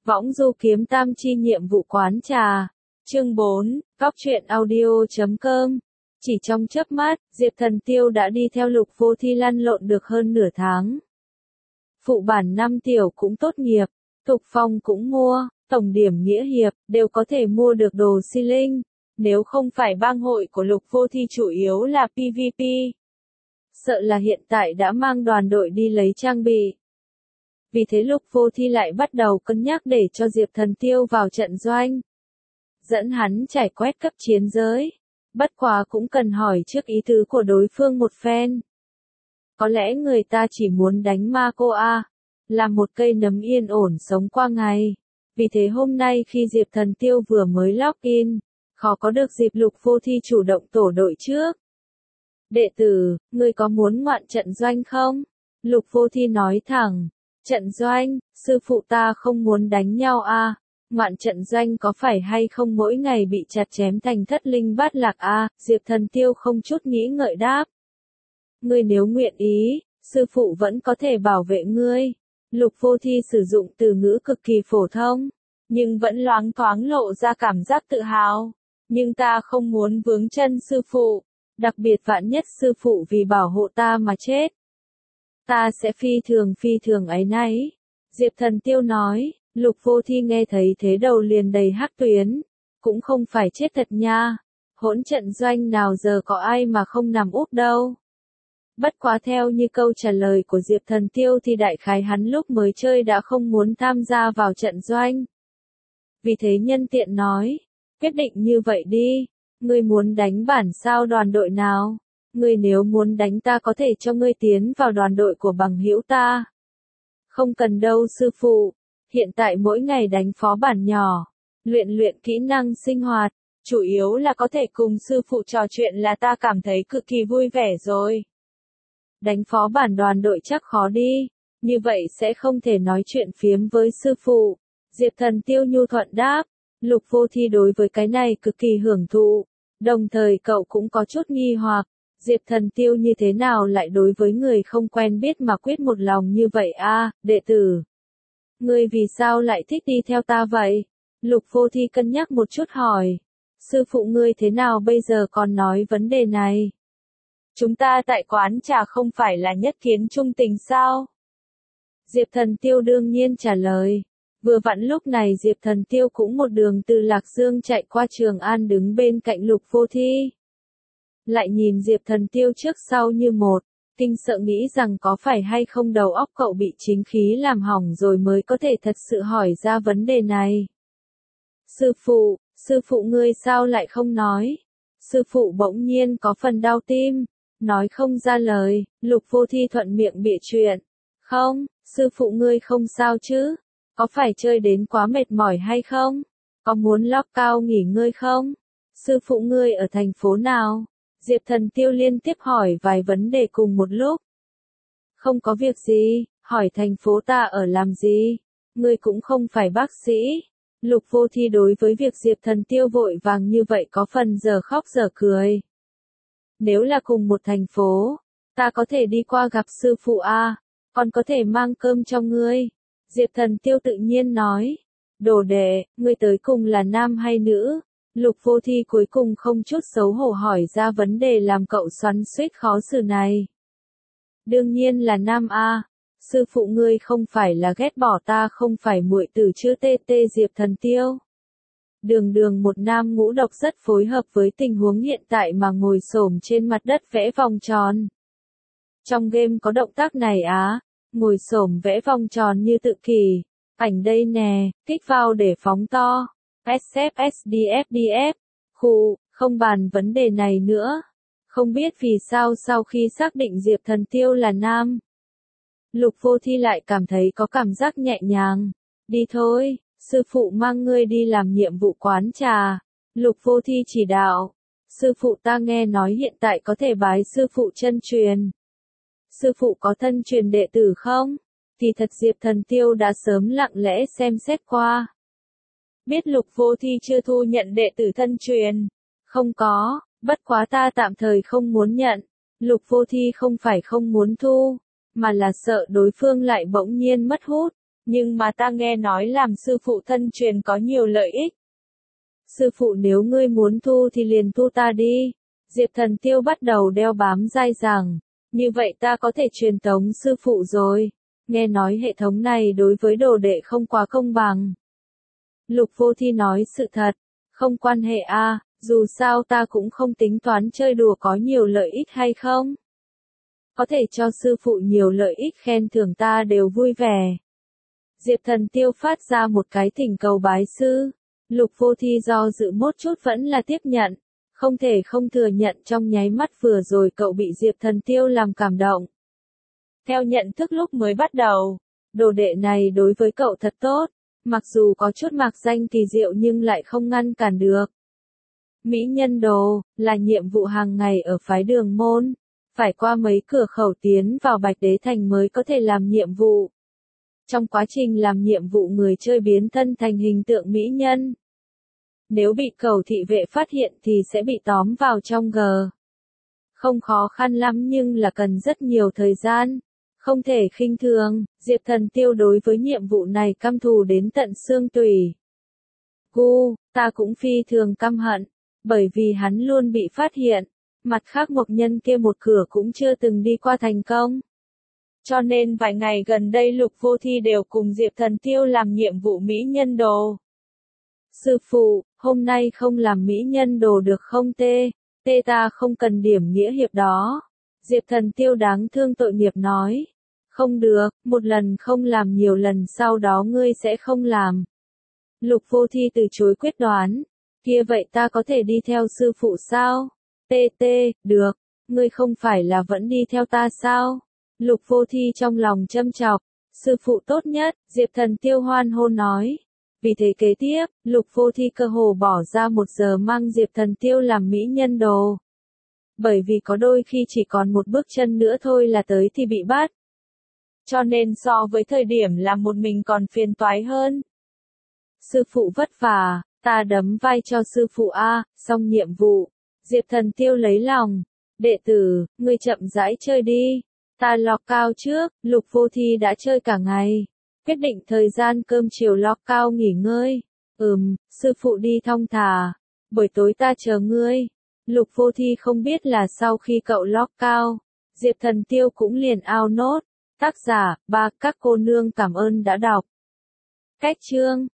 Võng du kiếm tam chi nhiệm vụ quán trà. Chương 4, Góc truyện audio.com. Chỉ trong chớp mắt, Diệp Thần Tiêu đã đi theo Lục Vô Thi lăn lộn được hơn nửa tháng. Phụ bản 5 tiểu cũng tốt nghiệp, Thục Phong cũng mua, tổng điểm nghĩa hiệp, đều có thể mua được đồ si linh. Nếu không phải bang hội của Lục Vô Thi chủ yếu là PVP, sợ là hiện tại đã mang đoàn đội đi lấy trang bị. Vì thế Lục Vô Thi lại bắt đầu cân nhắc để cho Diệp Thần Tiêu vào trận doanh, dẫn hắn trải quét cấp chiến giới. Bất quá cũng cần hỏi trước ý tứ của đối phương một phen. Có lẽ người ta chỉ muốn đánh ma cô A, làm một cây nấm yên ổn sống qua ngày. Vì thế hôm nay khi Diệp Thần Tiêu vừa mới login, khó có được dịp Lục Vô Thi chủ động tổ đội trước. Đệ tử, ngươi có muốn ngoạn trận doanh không? Lục Vô Thi nói thẳng. Trận doanh, sư phụ ta không muốn đánh nhau a. Ngoạn trận doanh có phải hay không mỗi ngày bị chặt chém thành thất linh bát lạc a? Diệp Thần Tiêu không chút nghĩ ngợi đáp. Ngươi nếu nguyện ý, sư phụ vẫn có thể bảo vệ ngươi. Lục Vô Thi sử dụng từ ngữ cực kỳ phổ thông, nhưng vẫn loáng thoáng lộ ra cảm giác tự hào. Nhưng ta không muốn vướng chân sư phụ, đặc biệt vạn nhất sư phụ vì bảo hộ ta mà chết. Ta sẽ phi thường áy náy. Diệp Thần Tiêu nói. Lục Vô Thi nghe thấy thế đầu liền đầy hắc tuyến. Cũng không phải chết thật nha. Hỗn trận doanh nào giờ có ai mà không nằm úp đâu. Bất quá theo như câu trả lời của Diệp Thần Tiêu thì đại khái hắn lúc mới chơi đã không muốn tham gia vào trận doanh. Vì thế nhân tiện nói. Quyết định như vậy đi. Ngươi muốn đánh bản sao đoàn đội nào? Ngươi nếu muốn đánh ta có thể cho ngươi tiến vào đoàn đội của bằng hữu ta. Không cần đâu sư phụ. Hiện tại mỗi ngày đánh phó bản nhỏ, luyện kỹ năng sinh hoạt, chủ yếu là có thể cùng sư phụ trò chuyện là ta cảm thấy cực kỳ vui vẻ rồi. Đánh phó bản đoàn đội chắc khó đi, như vậy sẽ không thể nói chuyện phiếm với sư phụ. Diệp Thần Tiêu nhu thuận đáp. Lục Vô Thi đối với cái này cực kỳ hưởng thụ, đồng thời cậu cũng có chút nghi hoặc. Diệp Thần Tiêu như thế nào lại đối với người không quen biết mà quyết một lòng như vậy a, đệ tử? Ngươi vì sao lại thích đi theo ta vậy? Lục Vô Thi cân nhắc một chút hỏi. Sư phụ ngươi thế nào bây giờ còn nói vấn đề này? Chúng ta tại quán trà không phải là nhất kiến trung tình sao? Diệp Thần Tiêu đương nhiên trả lời. Vừa vặn lúc này Diệp Thần Tiêu cũng một đường từ Lạc Dương chạy qua Trường An đứng bên cạnh Lục Vô Thi. Lại nhìn Diệp Thần Tiêu trước sau như một, kinh sợ nghĩ rằng có phải hay không đầu óc cậu bị chính khí làm hỏng rồi mới có thể thật sự hỏi ra vấn đề này. Sư phụ ngươi sao lại không nói? Sư phụ bỗng nhiên có phần đau tim, nói không ra lời. Lục Vô Thi thuận miệng bịa chuyện. Không, sư phụ ngươi không sao chứ? Có phải chơi đến quá mệt mỏi hay không? Có muốn lót cao nghỉ ngơi không? Sư phụ ngươi ở thành phố nào? Diệp Thần Tiêu liên tiếp hỏi vài vấn đề cùng một lúc. Không có việc gì, hỏi thành phố ta ở làm gì? Ngươi cũng không phải bác sĩ. Lục Vô Thi đối với việc Diệp Thần Tiêu vội vàng như vậy có phần giờ khóc giờ cười. Nếu là cùng một thành phố, ta có thể đi qua gặp sư phụ a, còn có thể mang cơm cho ngươi. Diệp Thần Tiêu tự nhiên nói. Đồ đệ, ngươi tới cùng là nam hay nữ? Lục Vô Thi cuối cùng không chút xấu hổ hỏi ra vấn đề làm cậu xoắn xuýt khó xử này. Đương nhiên là nam a. Sư phụ ngươi không phải là ghét bỏ ta không phải muội tử chứ TT. Diệp Thần Tiêu. Đường một nam ngũ độc rất phối hợp với tình huống hiện tại mà ngồi xổm trên mặt đất vẽ vòng tròn. Trong game có động tác này á, ngồi xổm vẽ vòng tròn như tự kỷ. Ảnh đây nè, kích vào để phóng to. SFSDFDF. Không bàn vấn đề này nữa. Không biết vì sao sau khi xác định Diệp Thần Tiêu là nam, Lục Vô Thi lại cảm thấy có cảm giác nhẹ nhàng. Đi thôi, sư phụ mang ngươi đi làm nhiệm vụ quán trà. Lục Vô Thi chỉ đạo. Sư phụ ta nghe nói hiện tại có thể bái sư phụ chân truyền. Sư phụ có thân truyền đệ tử không? Thì thật Diệp Thần Tiêu đã sớm lặng lẽ xem xét qua. Biết Lục Vô Thi chưa thu nhận đệ tử thân truyền. Không có, bất quá ta tạm thời không muốn nhận. Lục Vô Thi không phải không muốn thu, mà là sợ đối phương lại bỗng nhiên mất hút. Nhưng mà ta nghe nói làm sư phụ thân truyền có nhiều lợi ích. Sư phụ nếu ngươi muốn thu thì liền thu ta đi. Diệp Thần Tiêu bắt đầu đeo bám dai dẳng. Như vậy ta có thể truyền tống sư phụ rồi. Nghe nói hệ thống này đối với đồ đệ không quá công bằng. Lục Vô Thi nói sự thật. Không quan hệ a, dù sao ta cũng không tính toán chơi đùa có nhiều lợi ích hay không. Có thể cho sư phụ nhiều lợi ích khen thưởng ta đều vui vẻ. Diệp Thần Tiêu phát ra một cái thỉnh cầu bái sư. Lục Vô Thi do dự một chút vẫn là tiếp nhận. Không thể không thừa nhận trong nháy mắt vừa rồi cậu bị Diệp Thần Tiêu làm cảm động. Theo nhận thức lúc mới bắt đầu, đồ đệ này đối với cậu thật tốt, mặc dù có chút mạc danh kỳ diệu nhưng lại không ngăn cản được. Mỹ nhân đồ, là nhiệm vụ hàng ngày ở phái Đường Môn, phải qua mấy cửa khẩu tiến vào Bạch Đế Thành mới có thể làm nhiệm vụ. Trong quá trình làm nhiệm vụ người chơi biến thân thành hình tượng mỹ nhân. Nếu bị cầu thị vệ phát hiện thì sẽ bị tóm vào trong G. Không khó khăn lắm nhưng là cần rất nhiều thời gian. Không thể khinh thường, Diệp Thần Tiêu đối với nhiệm vụ này căm thù đến tận xương tủy. Ta cũng phi thường căm hận, bởi vì hắn luôn bị phát hiện. Mặt khác Mộc Nhân kia một cửa cũng chưa từng đi qua thành công. Cho nên vài ngày gần đây Lục Vô Thi đều cùng Diệp Thần Tiêu làm nhiệm vụ mỹ nhân đồ. Sư phụ, hôm nay không làm mỹ nhân đồ được không tê? Tê ta không cần điểm nghĩa hiệp đó. Diệp Thần Tiêu đáng thương tội nghiệp nói. Không được, một lần không làm nhiều lần sau đó ngươi sẽ không làm. Lục Vô Thi từ chối quyết đoán. Kia vậy ta có thể đi theo sư phụ sao? Được, ngươi không phải là vẫn đi theo ta sao? Lục Vô Thi trong lòng châm chọc. Sư phụ tốt nhất, Diệp Thần Tiêu hoan hô nói. Vì thế kế tiếp, Lục Vô Thi cơ hồ bỏ ra 1 giờ mang Diệp Thần Tiêu làm mỹ nhân đồ. Bởi vì có đôi khi chỉ còn một bước chân nữa thôi là tới thì bị bắt. Cho nên so với thời điểm làm một mình còn phiền toái hơn. Sư phụ vất vả, ta đấm vai cho sư phụ a, xong nhiệm vụ. Diệp Thần Tiêu lấy lòng. Đệ tử, ngươi chậm rãi chơi đi. Ta log cao trước, Lục Vô Thi đã chơi cả ngày. Quyết định thời gian cơm chiều log cao nghỉ ngơi. Sư phụ đi thong thả. Buổi tối ta chờ ngươi. Lục Vô Thi không biết là sau khi cậu log cao, Diệp Thần Tiêu cũng liền ao nốt. Tác giả, các cô nương cảm ơn đã đọc. Cách chương.